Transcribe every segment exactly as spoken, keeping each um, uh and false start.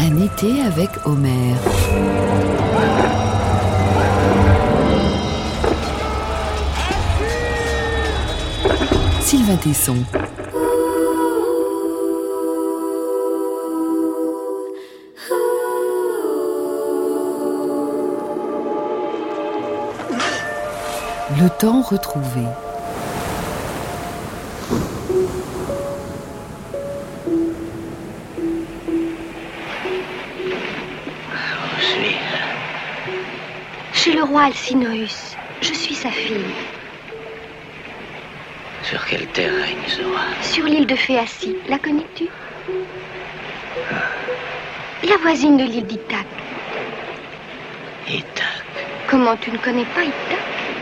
Un été avec Homère. Sylvain Tesson. Le temps retrouvé. Chez le roi Alcinoüs. Je suis sa fille. Sur quelle terre règne ce roi? Sur l'île de Phéacie. La connais-tu? La voisine de l'île d'Ithaque. Ithaque. Comment tu ne connais pas Ithaque?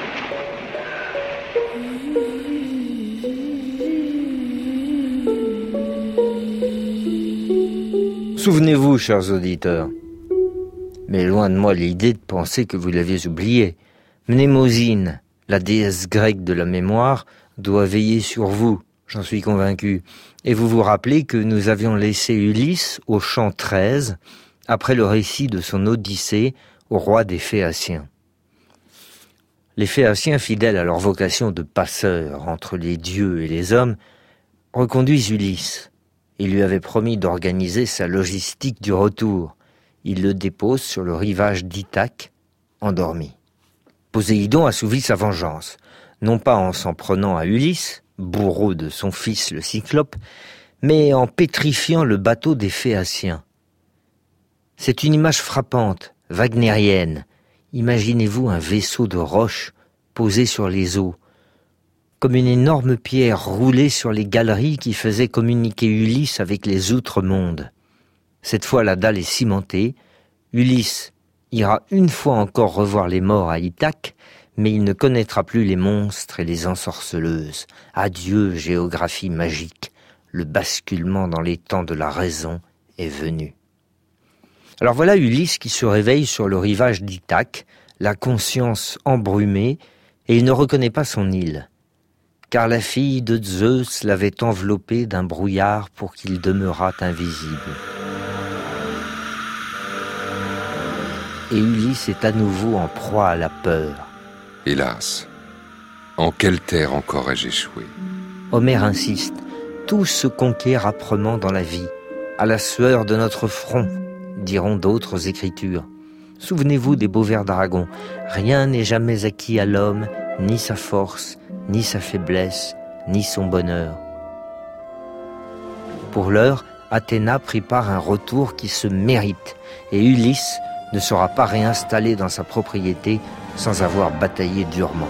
Souvenez-vous, chers auditeurs, mais loin de moi l'idée de penser que vous l'aviez oublié. Mnémosyne, la déesse grecque de la mémoire, doit veiller sur vous, j'en suis convaincu. Et vous vous rappelez que nous avions laissé Ulysse au chant treize, après le récit de son Odyssée au roi des Phéaciens. Les Phéaciens, fidèles à leur vocation de passeurs entre les dieux et les hommes, reconduisent Ulysse. Il lui avait promis d'organiser sa logistique du retour. Il le dépose sur le rivage d'Ithaque, endormi. Poséidon assouvit sa vengeance, non pas en s'en prenant à Ulysse, bourreau de son fils le Cyclope, mais en pétrifiant le bateau des Phéaciens. C'est une image frappante, wagnérienne. Imaginez-vous un vaisseau de roche posé sur les eaux, comme une énorme pierre roulée sur les galeries qui faisaient communiquer Ulysse avec les outre-mondes. Cette fois, la dalle est cimentée. Ulysse ira une fois encore revoir les morts à Ithaque, mais il ne connaîtra plus les monstres et les ensorceleuses. Adieu, géographie magique. Le basculement dans les temps de la raison est venu. Alors voilà Ulysse qui se réveille sur le rivage d'Ithaque, la conscience embrumée, et il ne reconnaît pas son île. Car la fille de Zeus l'avait enveloppé d'un brouillard pour qu'il demeurât invisible. Et Ulysse est à nouveau en proie à la peur. Hélas, en quelle terre encore ai-je échoué? Homère insiste, tout se conquiert âprement dans la vie, à la sueur de notre front, diront d'autres écritures. Souvenez-vous des beaux vers d'Aragon, rien n'est jamais acquis à l'homme, ni sa force, ni sa faiblesse, ni son bonheur. Pour l'heure, Athéna prépare un retour qui se mérite, et Ulysse ne sera pas réinstallé dans sa propriété sans avoir bataillé durement.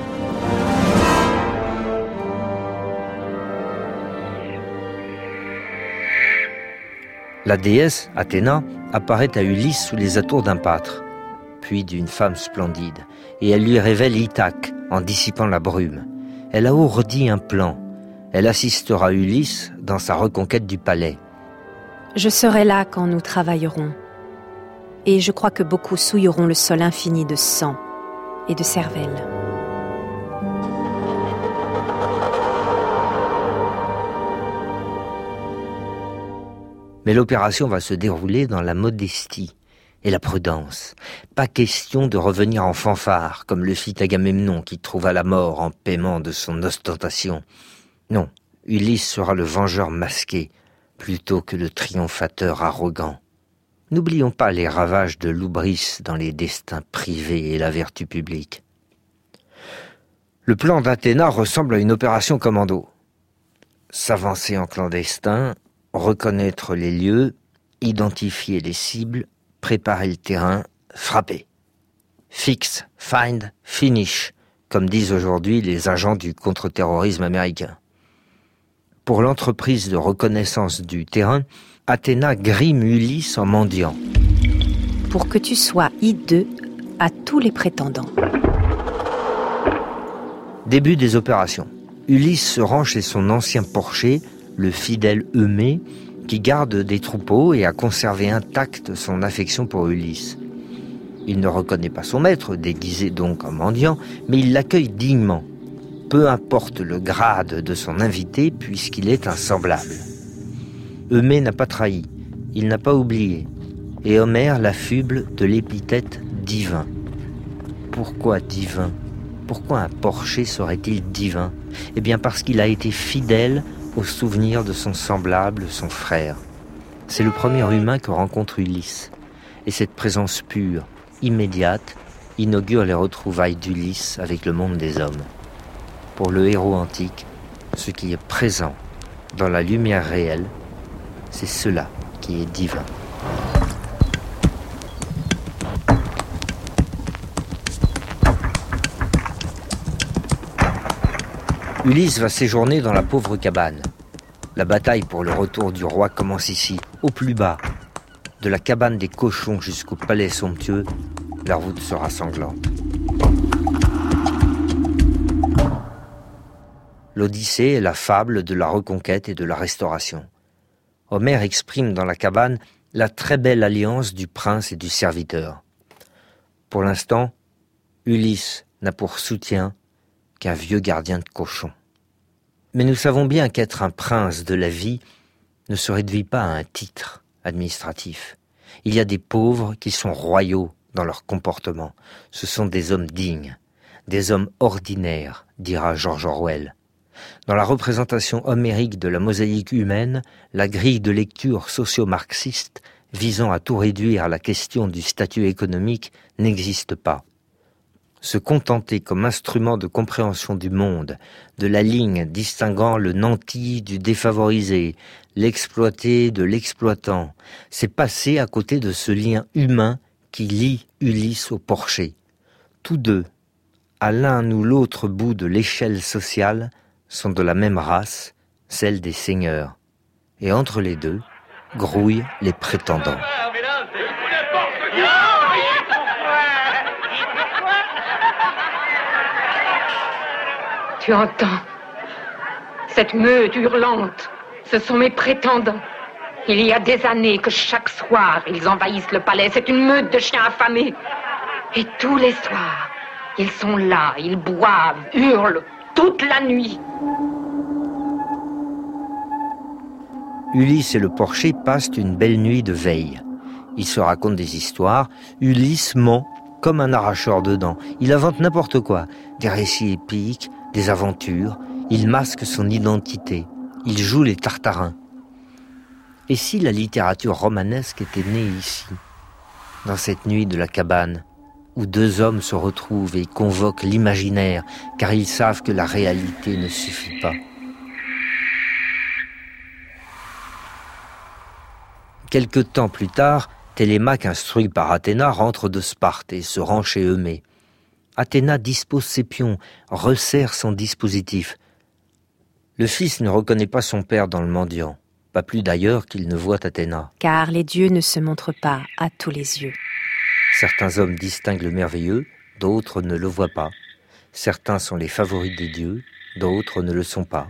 La déesse, Athéna, apparaît à Ulysse sous les atours d'un pâtre, puis d'une femme splendide, et elle lui révèle Ithaque en dissipant la brume. Elle a ourdi un plan. Elle assistera Ulysse dans sa reconquête du palais. Je serai là quand nous travaillerons. Et je crois que beaucoup souilleront le sol infini de sang et de cervelle. Mais l'opération va se dérouler dans la modestie et la prudence. Pas question de revenir en fanfare, comme le fit Agamemnon qui trouva la mort en paiement de son ostentation. Non, Ulysse sera le vengeur masqué, plutôt que le triomphateur arrogant. N'oublions pas les ravages de l'oubris dans les destins privés et la vertu publique. Le plan d'Athéna ressemble à une opération commando. S'avancer en clandestin, reconnaître les lieux, identifier les cibles, préparer le terrain, frapper. Fix, find, finish, comme disent aujourd'hui les agents du contre-terrorisme américain. Pour l'entreprise de reconnaissance du terrain, Athéna grime Ulysse en mendiant. Pour que tu sois hideux à tous les prétendants. Début des opérations. Ulysse se rend chez son ancien porcher, le fidèle Eumée, qui garde des troupeaux et a conservé intacte son affection pour Ulysse. Il ne reconnaît pas son maître, déguisé donc en mendiant, mais il l'accueille dignement. Peu importe le grade de son invité, puisqu'il est un semblable. Eumée n'a pas trahi, il n'a pas oublié. et Homère l'affuble de l'épithète divin. Pourquoi divin ? Pourquoi un porcher serait-il divin ? Eh bien parce qu'il a été fidèle au souvenir de son semblable, son frère. C'est le premier humain que rencontre Ulysse. Et cette présence pure, immédiate, inaugure les retrouvailles d'Ulysse avec le monde des hommes. Pour le héros antique, ce qui est présent dans la lumière réelle, c'est cela qui est divin. Ulysse va séjourner dans la pauvre cabane. La bataille pour le retour du roi commence ici, au plus bas. De la cabane des cochons jusqu'au palais somptueux, la route sera sanglante. L'Odyssée est la fable de la reconquête et de la restauration. Homère exprime dans la cabane la très belle alliance du prince et du serviteur. Pour l'instant, Ulysse n'a pour soutien qu'un vieux gardien de cochons. Mais nous savons bien qu'être un prince de la vie ne se réduit pas à un titre administratif. Il y a des pauvres qui sont royaux dans leur comportement. Ce sont des hommes dignes, des hommes ordinaires, dira George Orwell. Dans la représentation homérique de la mosaïque humaine, la grille de lecture socio-marxiste visant à tout réduire à la question du statut économique n'existe pas. Se contenter comme instrument de compréhension du monde, de la ligne distinguant le nanti du défavorisé, l'exploité de l'exploitant, c'est passer à côté de ce lien humain qui lie Ulysse au porcher. Tous deux, à l'un ou l'autre bout de l'échelle sociale, sont de la même race, celle des seigneurs. Et entre les deux, grouillent les prétendants. Tu entends cette meute hurlante? Ce sont mes prétendants. Il y a des années que chaque soir, ils envahissent le palais. C'est une meute de chiens affamés. Et tous les soirs, ils sont là, ils boivent, hurlent, toute la nuit. Ulysse et le porcher passent une belle nuit de veille. Ils se racontent des histoires. Ulysse ment comme un arracheur de dents. Il invente n'importe quoi. Des récits épiques, des aventures. Il masque son identité. Il joue les tartarins. Et si la littérature romanesque était née ici, dans cette nuit de la cabane, où deux hommes se retrouvent et convoquent l'imaginaire, car ils savent que la réalité ne suffit pas. Quelque temps plus tard, Télémaque, instruit par Athéna, rentre de Sparte et se rend chez Eumée. Athéna dispose ses pions, resserre son dispositif. Le fils ne reconnaît pas son père dans le mendiant, pas plus d'ailleurs qu'il ne voit Athéna. Car les dieux ne se montrent pas à tous les yeux. Certains hommes distinguent le merveilleux, d'autres ne le voient pas. Certains sont les favoris des dieux, d'autres ne le sont pas.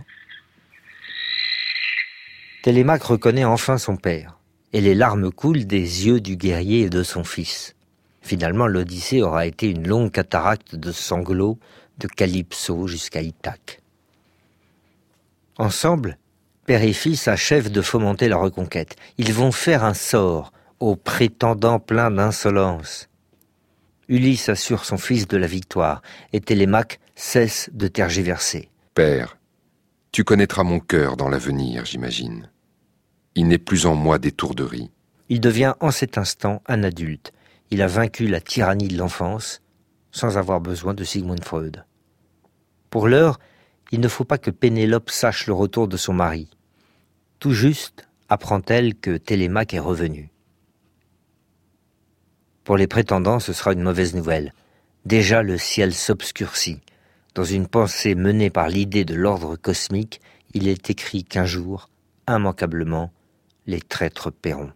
Télémaque reconnaît enfin son père, et les larmes coulent des yeux du guerrier et de son fils. Finalement, l'Odyssée aura été une longue cataracte de sanglots, de Calypso jusqu'à Ithaque. Ensemble, père et fils achèvent de fomenter la reconquête. Ils vont faire un sort aux prétendants pleins d'insolence. Ulysse assure son fils de la victoire, et Télémaque cesse de tergiverser. Père, tu connaîtras mon cœur dans l'avenir, j'imagine. Il n'est plus en moi d'étourderie. Il devient en cet instant un adulte. Il a vaincu la tyrannie de l'enfance sans avoir besoin de Sigmund Freud. Pour l'heure, il ne faut pas que Pénélope sache le retour de son mari. Tout juste apprend-elle que Télémaque est revenu. Pour les prétendants, ce sera une mauvaise nouvelle. Déjà le ciel s'obscurcit. Dans une pensée menée par l'idée de l'ordre cosmique, il est écrit qu'un jour, immanquablement, les traîtres paieront.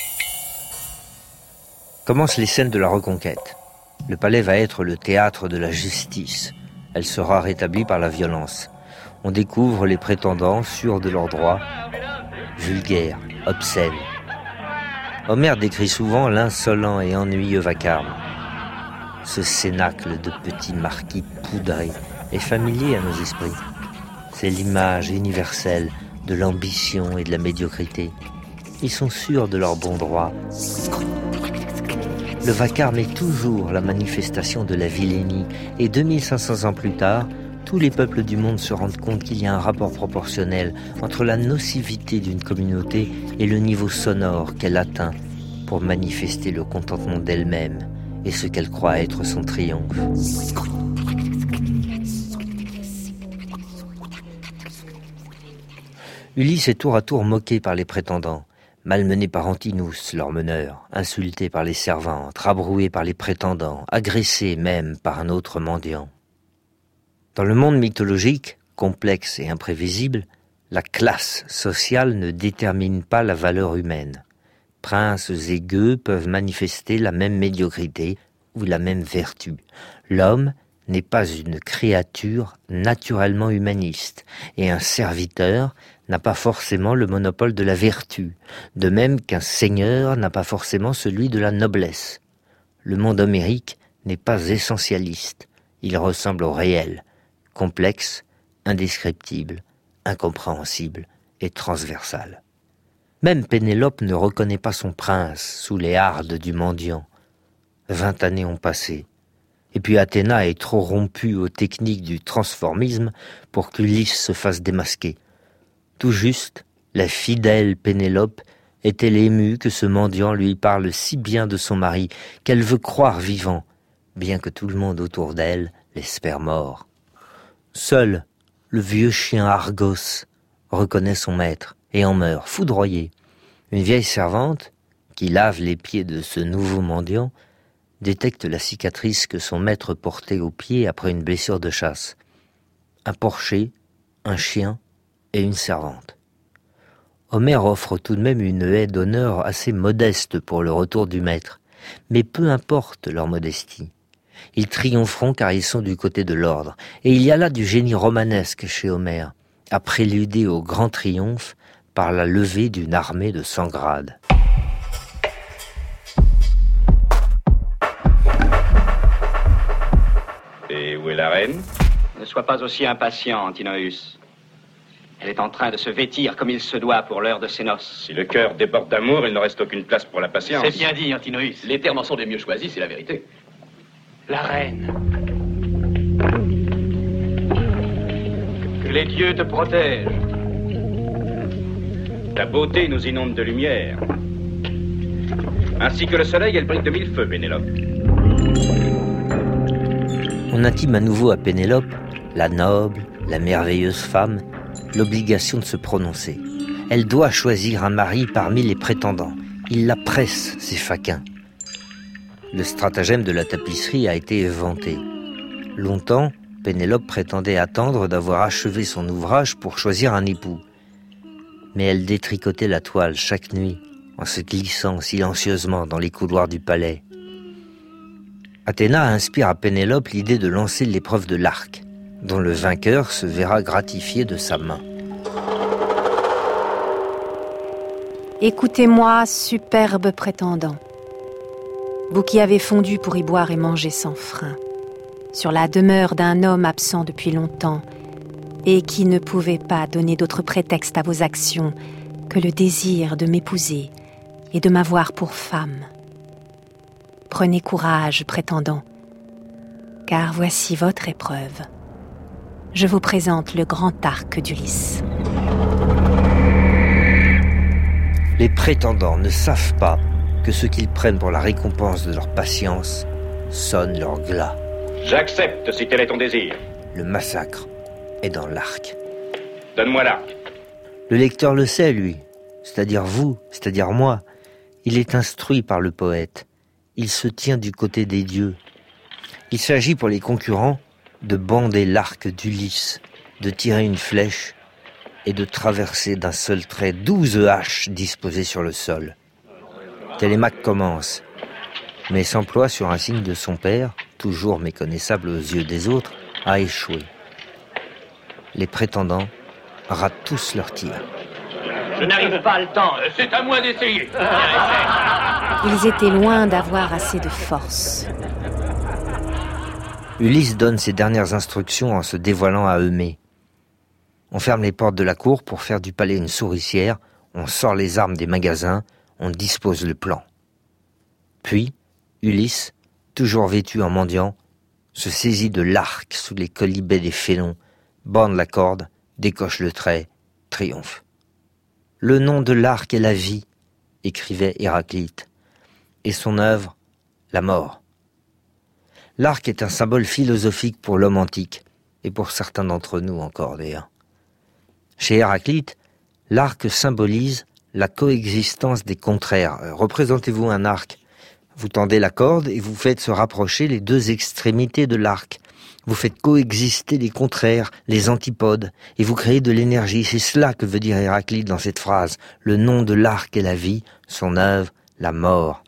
Commencent les scènes de la reconquête. Le palais va être le théâtre de la justice. Elle sera rétablie par la violence. On découvre les prétendants sûrs de leurs droits, vulgaires, obscènes. Homère décrit souvent l'insolent et ennuyeux vacarme. Ce cénacle de petits marquis poudrés est familier à nos esprits. C'est l'image universelle de l'ambition et de la médiocrité. Ils sont sûrs de leur bon droit. le vacarme est toujours la manifestation de la vilainie. Et deux mille cinq cents ans plus tard, tous les peuples du monde se rendent compte qu'il y a un rapport proportionnel entre la nocivité d'une communauté et le niveau sonore qu'elle atteint pour manifester le contentement d'elle-même et ce qu'elle croit être son triomphe. Ulysse est tour à tour moqué par les prétendants, malmené par Antinous, leur meneur, insulté par les servantes, rabroué par les prétendants, agressé même par un autre mendiant. Dans le monde mythologique, complexe et imprévisible, la classe sociale ne détermine pas la valeur humaine. Princes et gueux peuvent manifester la même médiocrité ou la même vertu. L'homme n'est pas une créature naturellement humaniste, et un serviteur n'a pas forcément le monopole de la vertu, de même qu'un seigneur n'a pas forcément celui de la noblesse. Le monde homérique n'est pas essentialiste, il ressemble au réel, complexe, indescriptible, incompréhensible et transversal. Même Pénélope ne reconnaît pas son prince sous les hardes du mendiant. Vingt années ont passé, et puis Athéna est trop rompue aux techniques du transformisme pour qu'Ulysse se fasse démasquer. Tout juste, la fidèle Pénélope est-elle émue que ce mendiant lui parle si bien de son mari qu'elle veut croire vivant, bien que tout le monde autour d'elle l'espère mort. Seul le vieux chien Argos reconnaît son maître et en meurt, foudroyé. Une vieille servante, qui lave les pieds de ce nouveau mendiant, détecte la cicatrice que son maître portait au pied après une blessure de chasse. Un porcher, un chien et une servante. Homère offre tout de même une haie d'honneur assez modeste pour le retour du maître, mais peu importe leur modestie. Ils triompheront car ils sont du côté de l'ordre, et il y a là du génie romanesque chez Homère, à préluder au grand triomphe par la levée d'une armée de cent grades. Et où est la reine ? Ne sois pas aussi impatient, Antinoüs. Elle est en train de se vêtir comme il se doit pour l'heure de ses noces. Si le cœur déborde d'amour, il ne reste aucune place pour la patience. C'est bien dit, Antinoüs. Les termes en sont des mieux choisis, c'est la vérité. La reine. Que les dieux te protègent. Ta beauté nous inonde de lumière. Ainsi que le soleil, elle brille de mille feux, Pénélope. On intime à nouveau à Pénélope, la noble, la merveilleuse femme, l'obligation de se prononcer. Elle doit choisir un mari parmi les prétendants. Il la presse, ces faquins. Le stratagème de la tapisserie a été inventé. Longtemps, Pénélope prétendait attendre d'avoir achevé son ouvrage pour choisir un époux. Mais elle détricotait la toile chaque nuit, en se glissant silencieusement dans les couloirs du palais. Athéna inspire à Pénélope l'idée de lancer l'épreuve de l'arc, dont le vainqueur se verra gratifié de sa main. Écoutez-moi, superbe prétendant. Vous qui avez fondu pour y boire et manger sans frein, sur la demeure d'un homme absent depuis longtemps, et qui ne pouvait pas donner d'autre prétexte à vos actions que le désir de m'épouser et de m'avoir pour femme. Prenez courage, prétendant, car voici votre épreuve. Je vous présente le grand arc d'Ulysse. Les prétendants ne savent pas que ce qu'ils prennent pour la récompense de leur patience sonne leur glas. J'accepte si tel est ton désir. Le massacre est dans l'arc. Donne-moi l'arc. Le lecteur le sait, lui, c'est-à-dire vous, c'est-à-dire moi. Il est instruit par le poète. Il se tient du côté des dieux. Il s'agit pour les concurrents de bander l'arc d'Ulysse, de tirer une flèche et de traverser d'un seul trait douze haches disposées sur le sol. Télémaque commence, mais s'emploie sur un signe de son père, toujours méconnaissable aux yeux des autres, à échouer. Les prétendants ratent tous leurs tirs. Je n'arrive pas à le temps. C'est à moi d'essayer. Ils étaient loin d'avoir assez de force. Ulysse donne ses dernières instructions en se dévoilant à Eumée. On ferme les portes de la cour pour faire du palais une souricière, on sort les armes des magasins, on dispose le plan. Puis, Ulysse, toujours vêtu en mendiant, se saisit de l'arc sous les colibets des félons, bande la corde, décoche le trait, triomphe. « Le nom de l'arc est la vie », écrivait Héraclite, et son œuvre, la mort. L'arc est un symbole philosophique pour l'homme antique, et pour certains d'entre nous encore d'ailleurs. Chez Héraclite, l'arc symbolise la coexistence des contraires. Représentez-vous un arc. Vous tendez la corde et vous faites se rapprocher les deux extrémités de l'arc. Vous faites coexister les contraires, les antipodes, et vous créez de l'énergie. C'est cela que veut dire Héraclite dans cette phrase. Le nom de l'arc est la vie, son œuvre, la mort.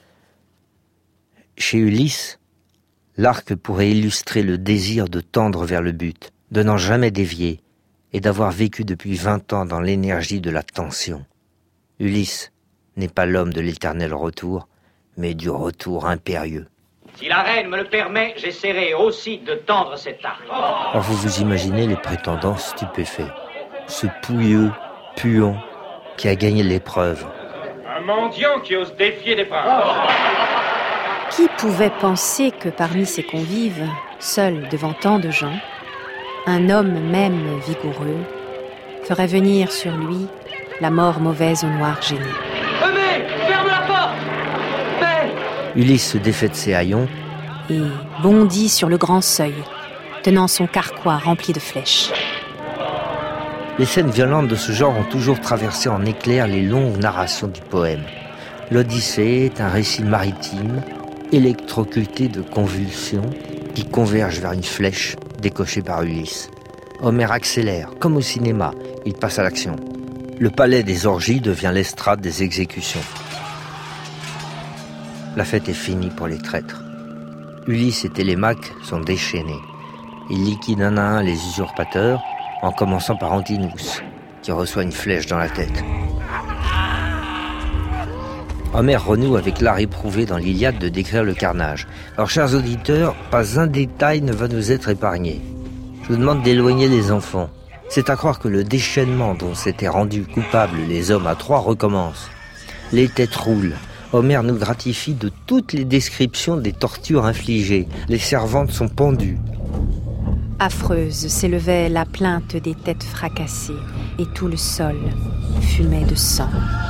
Chez Ulysse, l'arc pourrait illustrer le désir de tendre vers le but, de n'en jamais dévier, et d'avoir vécu depuis vingt ans dans l'énergie de la tension. Ulysse n'est pas l'homme de l'éternel retour, mais du retour impérieux. Si la reine me le permet, j'essaierai aussi de tendre cet arc. Alors vous vous imaginez les prétendants stupéfaits. Ce pouilleux, puant, qui a gagné l'épreuve. Un mendiant qui ose défier des princes. Qui pouvait penser que parmi ses convives, seul devant tant de gens, un homme même vigoureux ferait venir sur lui la mort mauvaise au noir génie. Eumée, ferme la porte. Mais... Ulysse se défait de ses haillons et bondit sur le grand seuil, tenant son carquois rempli de flèches. Les scènes violentes de ce genre ont toujours traversé en éclairs les longues narrations du poème. L'Odyssée est un récit maritime, électrocuté de convulsions, qui converge vers une flèche décochée par Ulysse. Homère accélère, comme au cinéma, il passe à l'action. Le palais des orgies devient l'estrade des exécutions. La fête est finie pour les traîtres. Ulysse et Télémaque sont déchaînés. Ils liquident un à un les usurpateurs, en commençant par Antinous, qui reçoit une flèche dans la tête. Homère renoue avec l'art éprouvé dans l'Iliade de décrire le carnage. Alors, chers auditeurs, pas un détail ne va nous être épargné. Je vous demande d'éloigner les enfants. C'est à croire que le déchaînement dont s'étaient rendus coupables les hommes à Troie recommence. Les têtes roulent. Homère nous gratifie de toutes les descriptions des tortures infligées. Les servantes sont pendues. Affreuse s'élevait la plainte des têtes fracassées, et tout le sol fumait de sang.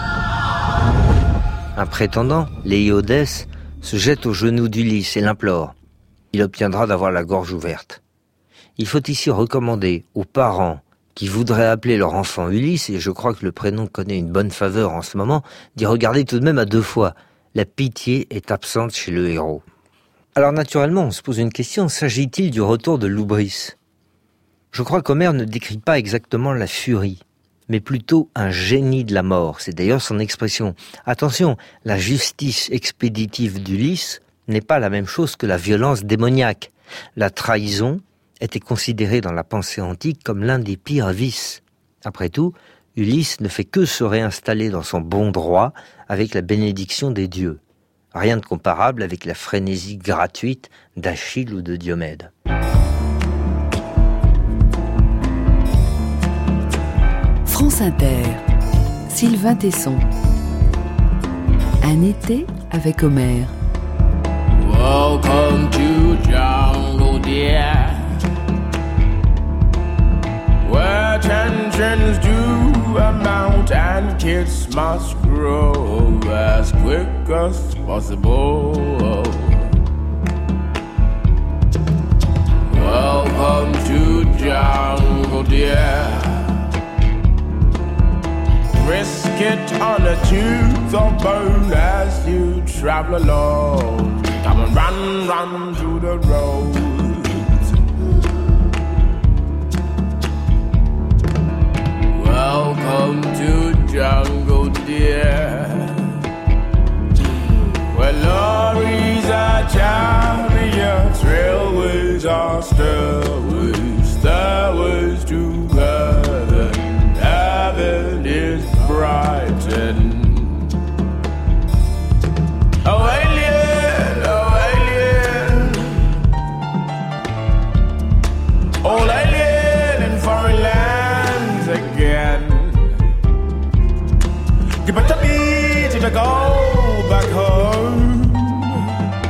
Un prétendant, Léiodès, se jette aux genoux d'Ulysse et l'implore. Il obtiendra d'avoir la gorge ouverte. Il faut ici recommander aux parents qui voudraient appeler leur enfant Ulysse, et je crois que le prénom connaît une bonne faveur en ce moment, d'y regarder tout de même à deux fois. La pitié est absente chez le héros. Alors naturellement, on se pose une question, s'agit-il du retour de l'Oubris ? Je crois qu'Homère ne décrit pas exactement la furie, mais plutôt un génie de la mort. C'est d'ailleurs son expression. Attention, la justice expéditive d'Ulysse n'est pas la même chose que la violence démoniaque. La trahison était considérée dans la pensée antique comme l'un des pires vices. Après tout, Ulysse ne fait que se réinstaller dans son bon droit avec la bénédiction des dieux. Rien de comparable avec la frénésie gratuite d'Achille ou de Diomède. France Inter, Sylvain Tesson. Un été avec Homère. Welcome to jungle, dear, where tensions do amount and kids must grow as quick as possible. Welcome to jungle, dear. Risk it on a tooth or bone as you travel along. Come and run, run through the road. Welcome to jungle, dear, where lorries are chariots, railways are stairways, stairways to heaven, heaven is brightened. Oh, alien, oh, alien, all alien in foreign lands again. You better be to go back home.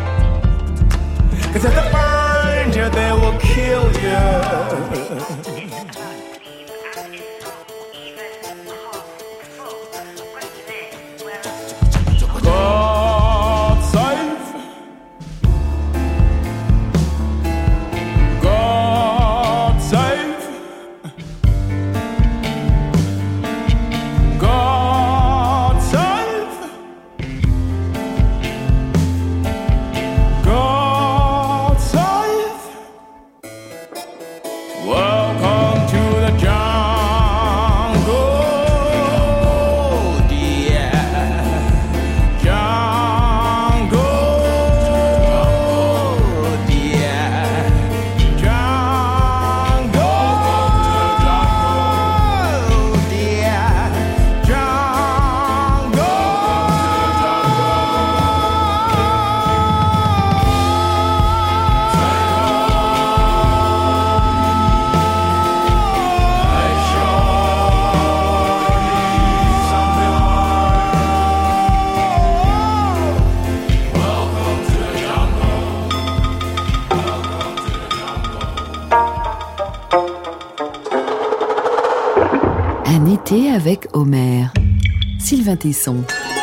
avec Homère. Sylvain Tesson.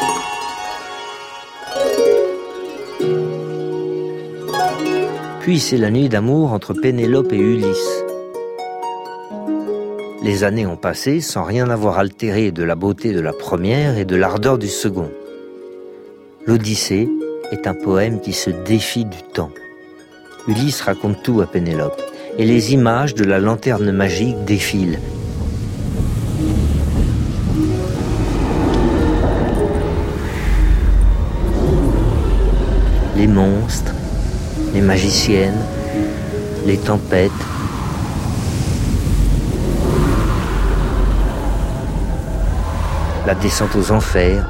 Puis c'est la nuit d'amour entre Pénélope et Ulysse. Les années ont passé sans rien avoir altéré de la beauté de la première et de l'ardeur du second. L'Odyssée est un poème qui se défie du temps. Ulysse raconte tout à Pénélope, et les images de la lanterne magique défilent. Les monstres, les magiciennes, les tempêtes, la descente aux enfers,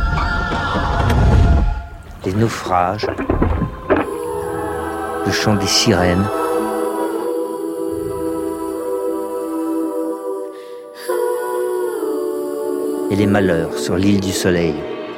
les naufrages, le chant des sirènes. Et les malheurs sur l'île du Soleil.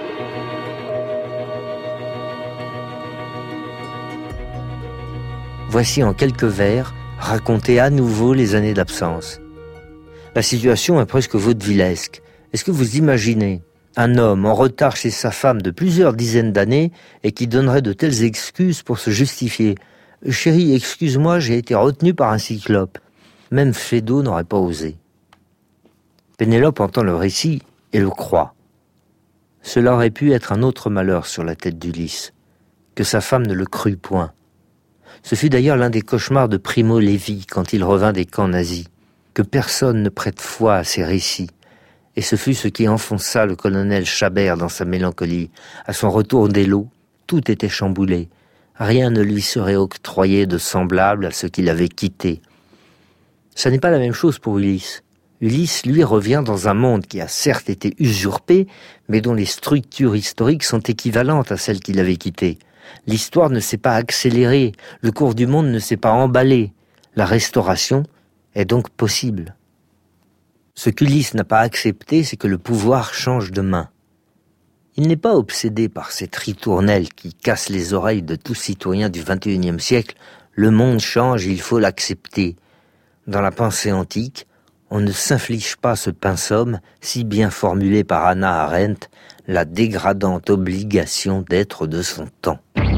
Voici en quelques vers raconter à nouveau les années d'absence. La situation est presque vaudevillesque. Est-ce que vous imaginez un homme en retard chez sa femme de plusieurs dizaines d'années et qui donnerait de telles excuses pour se justifier ? « Chérie, excuse-moi, j'ai été retenu par un cyclope. » Même Phédo n'aurait pas osé. Pénélope entend le récit et le croit. Cela aurait pu être un autre malheur sur la tête d'Ulysse, que sa femme ne le crut point. Ce fut d'ailleurs l'un des cauchemars de Primo Levi quand il revint des camps nazis, que personne ne prête foi à ses récits. Et ce fut ce qui enfonça le colonel Chabert dans sa mélancolie. À son retour d'Eylau, tout était chamboulé. Rien ne lui serait octroyé de semblable à ce qu'il avait quitté. Ce n'est pas la même chose pour Ulysse. Ulysse, lui, revient dans un monde qui a certes été usurpé, mais dont les structures historiques sont équivalentes à celles qu'il avait quittées. L'histoire ne s'est pas accélérée, le cours du monde ne s'est pas emballé. La restauration est donc possible. Ce qu'Ulysse n'a pas accepté, c'est que le pouvoir change de main. Il n'est pas obsédé par cette ritournelle qui casse les oreilles de tout citoyen du vingt et unième siècle. Le monde change, il faut l'accepter. Dans la pensée antique, on ne s'inflige pas ce pinsomme, si bien formulé par Hannah Arendt, la dégradante obligation d'être de son temps.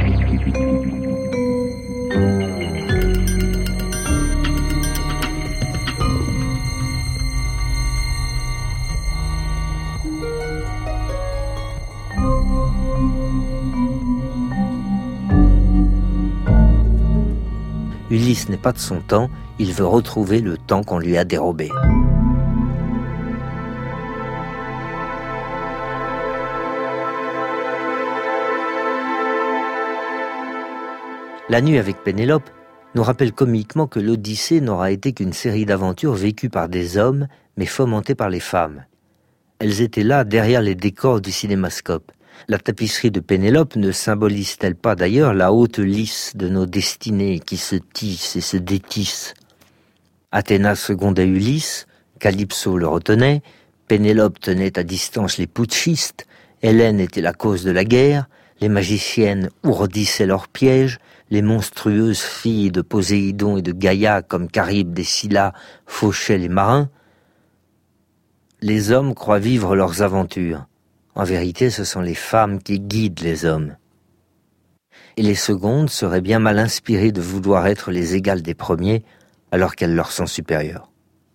Ulysse n'est pas de son temps, il veut retrouver le temps qu'on lui a dérobé. La nuit avec Pénélope nous rappelle comiquement que l'Odyssée n'aura été qu'une série d'aventures vécues par des hommes, mais fomentées par les femmes. Elles étaient là derrière les décors du cinémascope. La tapisserie de Pénélope ne symbolise-t-elle pas d'ailleurs la haute lice de nos destinées qui se tissent et se détissent ? Athéna secondait Ulysse, Calypso le retenait, Pénélope tenait à distance les putschistes, Hélène était la cause de la guerre, les magiciennes ourdissaient leurs pièges, les monstrueuses filles de Poséidon et de Gaïa comme Charybde et Scylla fauchaient les marins. Les hommes croient vivre leurs aventures. En vérité, ce sont les femmes qui guident les hommes. Et les secondes seraient bien mal inspirées de vouloir être les égales des premiers, alors qu'elles leur sont supérieures.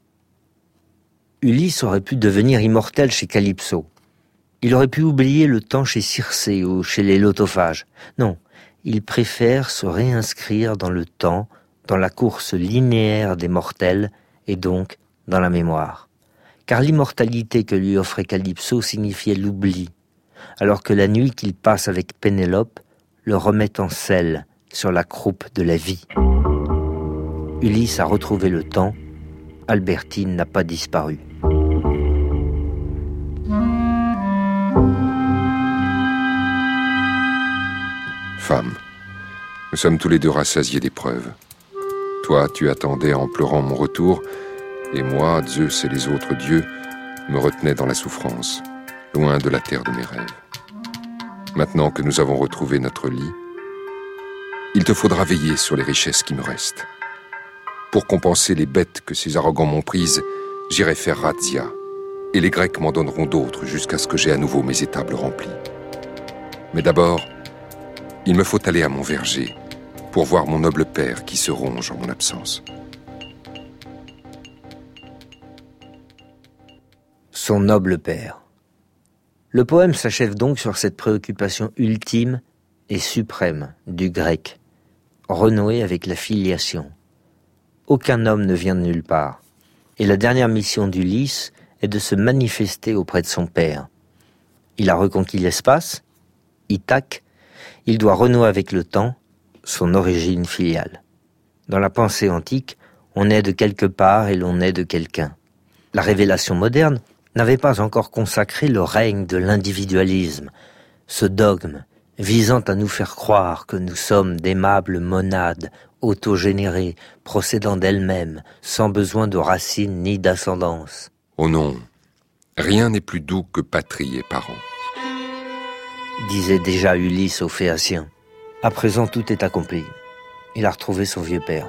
Ulysse aurait pu devenir immortel chez Calypso. Il aurait pu oublier le temps chez Circé ou chez les lotophages. Non, il préfère se réinscrire dans le temps, dans la course linéaire des mortels, et donc dans la mémoire. Car l'immortalité que lui offrait Calypso signifiait l'oubli, alors que la nuit qu'il passe avec Pénélope le remet en selle sur la croupe de la vie. Ulysse a retrouvé le temps, Albertine n'a pas disparu. Femme, nous sommes tous les deux rassasiés d'épreuves. Toi, tu attendais en pleurant mon retour, et moi, Zeus et les autres dieux, me retenaient dans la souffrance, loin de la terre de mes rêves. Maintenant que nous avons retrouvé notre lit, il te faudra veiller sur les richesses qui me restent. Pour compenser les bêtes que ces arrogants m'ont prises, j'irai faire razzia. et les Grecs m'en donneront d'autres jusqu'à ce que j'aie à nouveau mes étables remplies. Mais d'abord, il me faut aller à mon verger pour voir mon noble père qui se ronge en mon absence. Son noble père. Le poème s'achève donc sur cette préoccupation ultime et suprême du grec, renouer avec la filiation. Aucun homme ne vient de nulle part, et la dernière mission d'Ulysse est de se manifester auprès de son père. Il a reconquis l'espace, Ithaque, il doit renouer avec le temps, son origine filiale. Dans la pensée antique, on est de quelque part et l'on est de quelqu'un. La révélation moderne n'avait pas encore consacré le règne de l'individualisme, ce dogme visant à nous faire croire que nous sommes d'aimables monades, autogénérées, procédant d'elles-mêmes, sans besoin de racines ni d'ascendance. Oh non, rien n'est plus doux que patrie et parents, disait déjà Ulysse aux Phéaciens. À présent, tout est accompli. Il a retrouvé son vieux père.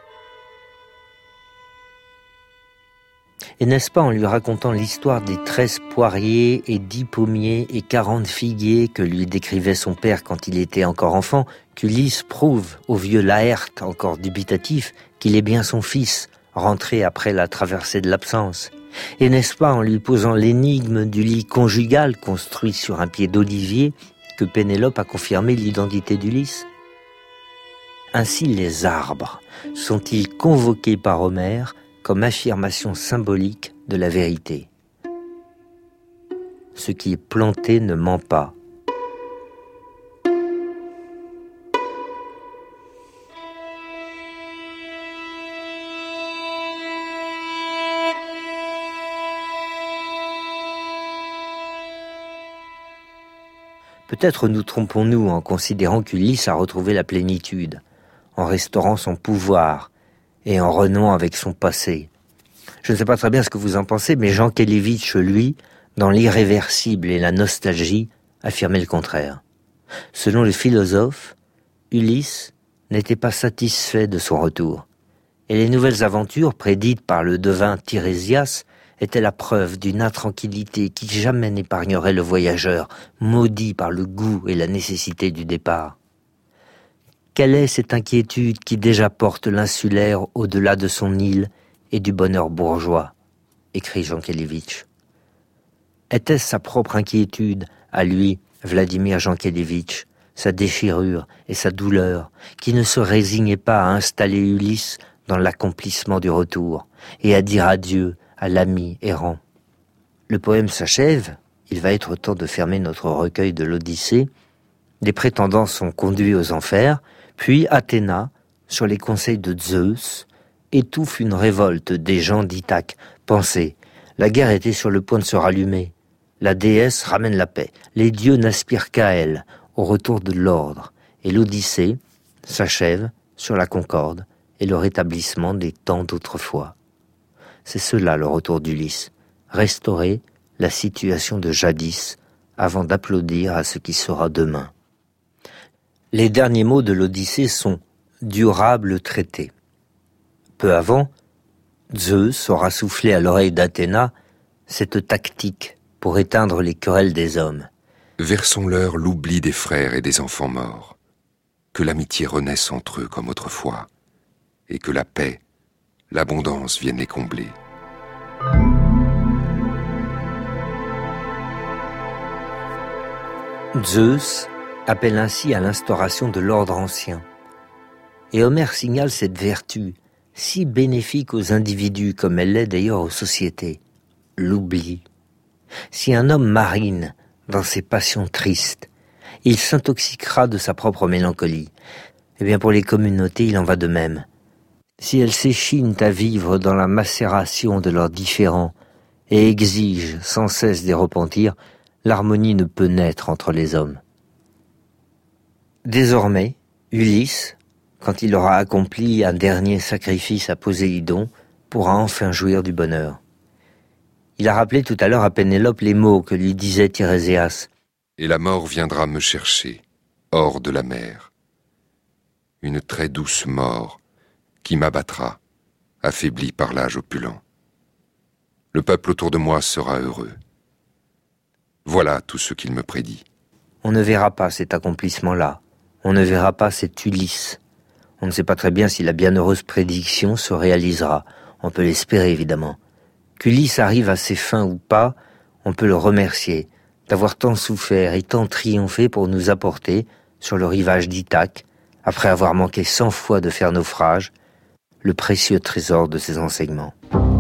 Et n'est-ce pas en lui racontant l'histoire des treize poiriers et dix pommiers et quarante figuiers que lui décrivait son père quand il était encore enfant, qu'Ulysse prouve au vieux Laërte, encore dubitatif, qu'il est bien son fils, rentré après la traversée de l'absence? Et n'est-ce pas en lui posant l'énigme du lit conjugal construit sur un pied d'olivier que Pénélope a confirmé l'identité d'Ulysse? Ainsi les arbres sont-ils convoqués par Homère comme affirmation symbolique de la vérité. Ce qui est planté ne ment pas. Peut-être nous trompons-nous en considérant qu'Ulysse a retrouvé la plénitude, en restaurant son pouvoir et en renouant avec son passé. Je ne sais pas très bien ce que vous en pensez, mais Jankélévitch, lui, dans l'irréversible et la nostalgie, affirmait le contraire. Selon le philosophe, Ulysse n'était pas satisfait de son retour, et les nouvelles aventures prédites par le devin Tirésias étaient la preuve d'une intranquillité qui jamais n'épargnerait le voyageur, maudit par le goût et la nécessité du départ. Quelle est cette inquiétude qui déjà porte l'insulaire au-delà de son île et du bonheur bourgeois, écrit Jankélévitch. Était-ce sa propre inquiétude, à lui, Vladimir Jankélévitch, sa déchirure et sa douleur, qui ne se résignait pas à installer Ulysse dans l'accomplissement du retour et à dire adieu à l'ami errant? Le poème s'achève, il va être temps de fermer notre recueil de l'Odyssée. Les prétendants sont conduits aux enfers, puis Athéna, sur les conseils de Zeus, étouffe une révolte des gens d'Ithaque. Pensez, la guerre était sur le point de se rallumer. La déesse ramène la paix. Les dieux n'aspirent qu'à elle, au retour de l'ordre. Et l'Odyssée s'achève sur la concorde et le rétablissement des temps d'autrefois. C'est cela le retour d'Ulysse, restaurer la situation de jadis avant d'applaudir à ce qui sera demain. Les derniers mots de l'Odyssée sont « durable traité ». Peu avant, Zeus aura soufflé à l'oreille d'Athéna cette tactique pour éteindre les querelles des hommes. Versons-leur l'oubli des frères et des enfants morts, que l'amitié renaisse entre eux comme autrefois, et que la paix, l'abondance viennent les combler. Zeus appelle ainsi à l'instauration de l'ordre ancien. Et Homère signale cette vertu, si bénéfique aux individus comme elle l'est d'ailleurs aux sociétés, l'oubli. Si un homme marine dans ses passions tristes, il s'intoxiquera de sa propre mélancolie. Eh bien pour les communautés, il en va de même. Si elles s'échinent à vivre dans la macération de leurs différends et exigent sans cesse des repentirs, l'harmonie ne peut naître entre les hommes. Désormais, Ulysse, quand il aura accompli un dernier sacrifice à Poséidon, pourra enfin jouir du bonheur. Il a rappelé tout à l'heure à Pénélope les mots que lui disait Tirésias. Et la mort viendra me chercher, hors de la mer. Une très douce mort qui m'abattra, affaibli par l'âge opulent. Le peuple autour de moi sera heureux. Voilà tout ce qu'il me prédit. On ne verra pas cet accomplissement-là. On ne verra pas cette Ulysse. On ne sait pas très bien si la bienheureuse prédiction se réalisera. On peut l'espérer, évidemment. Qu'Ulysse arrive à ses fins ou pas, on peut le remercier d'avoir tant souffert et tant triomphé pour nous apporter, sur le rivage d'Ithaque, après avoir manqué cent fois de faire naufrage, le précieux trésor de ses enseignements.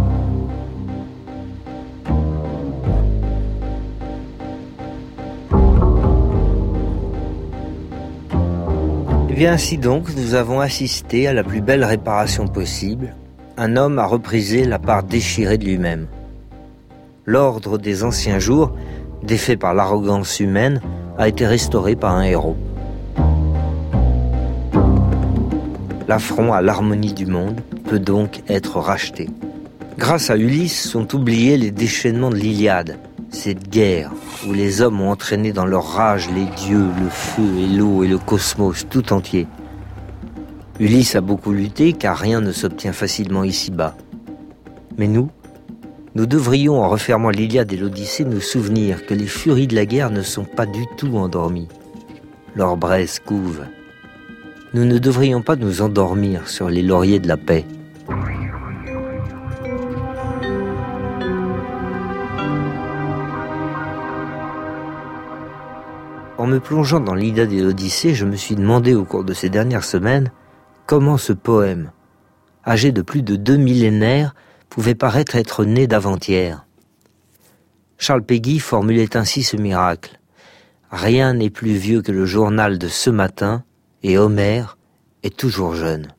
Et bien ainsi donc, nous avons assisté à la plus belle réparation possible. Un homme a reprisé la part déchirée de lui-même. L'ordre des anciens jours, défait par l'arrogance humaine, a été restauré par un héros. L'affront à l'harmonie du monde peut donc être racheté. Grâce à Ulysse sont oubliés les déchaînements de l'Iliade, cette guerre où les hommes ont entraîné dans leur rage les dieux, le feu et l'eau et le cosmos tout entier. Ulysse a beaucoup lutté car rien ne s'obtient facilement ici-bas. Mais nous, nous devrions, en refermant l'Iliade et l'Odyssée, nous souvenir que les furies de la guerre ne sont pas du tout endormies. Leurs braises couvent. Nous ne devrions pas nous endormir sur les lauriers de la paix. En me plongeant dans l'Iliade et l'Odyssée, je me suis demandé au cours de ces dernières semaines comment ce poème, âgé de plus de deux millénaires, pouvait paraître être né d'avant-hier. Charles Péguy formulait ainsi ce miracle. Rien n'est plus vieux que le journal de ce matin, et Homère est toujours jeune.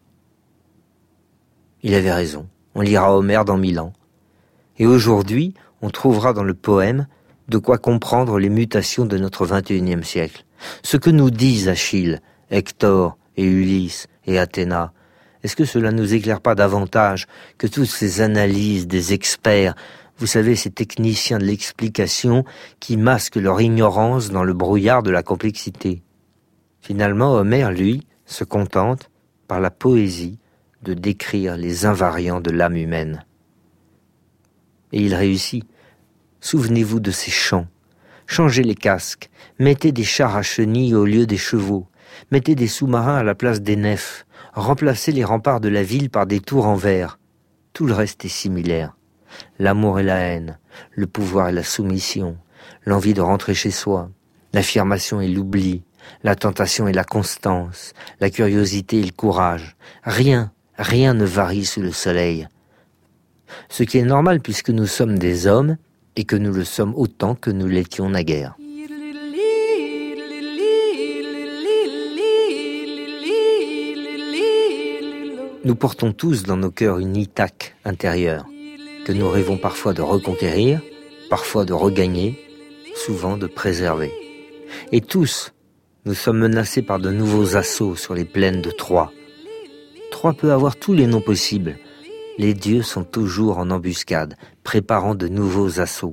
Il avait raison, on lira Homère dans mille ans. Et aujourd'hui, on trouvera dans le poème de quoi comprendre les mutations de notre vingt et unième siècle. Ce que nous disent Achille, Hector et Ulysse et Athéna, est-ce que cela ne nous éclaire pas davantage que toutes ces analyses des experts, vous savez, ces techniciens de l'explication qui masquent leur ignorance dans le brouillard de la complexité? Finalement, Homère, lui, se contente, par la poésie, de décrire les invariants de l'âme humaine. Et il réussit. Souvenez-vous de ces chants. Changez les casques, mettez des chars à chenilles au lieu des chevaux, mettez des sous-marins à la place des nefs, remplacez les remparts de la ville par des tours en verre. Tout le reste est similaire. L'amour et la haine, le pouvoir et la soumission, l'envie de rentrer chez soi, l'affirmation et l'oubli, la tentation et la constance, la curiosité et le courage. Rien, rien ne varie sous le soleil. Ce qui est normal puisque nous sommes des hommes et que nous le sommes autant que nous l'étions naguère. Nous portons tous dans nos cœurs une Ithaque intérieure, que nous rêvons parfois de reconquérir, parfois de regagner, souvent de préserver. Et tous, nous sommes menacés par de nouveaux assauts sur les plaines de Troie. Troie peut avoir tous les noms possibles. Les dieux sont toujours en embuscade, préparant de nouveaux assauts.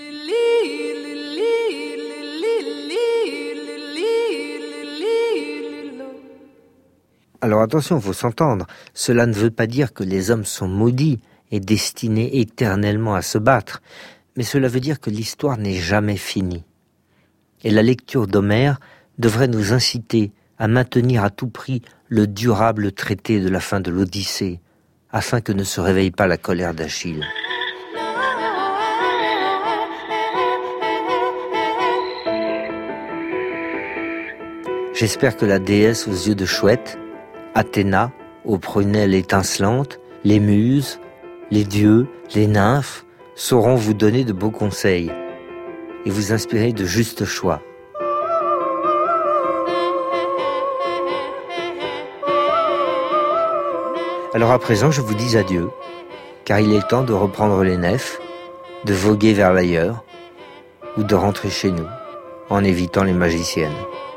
Alors attention, il faut s'entendre, cela ne veut pas dire que les hommes sont maudits et destinés éternellement à se battre, mais cela veut dire que l'histoire n'est jamais finie. Et la lecture d'Homère devrait nous inciter à maintenir à tout prix le durable traité de la fin de l'Odyssée, afin que ne se réveille pas la colère d'Achille. J'espère que la déesse aux yeux de chouette, Athéna, aux prunelles étincelantes, les muses, les dieux, les nymphes, sauront vous donner de beaux conseils et vous inspirer de justes choix. Alors à présent, je vous dis adieu, car il est temps de reprendre les nefs, de voguer vers l'ailleurs, ou de rentrer chez nous, en évitant les magiciennes.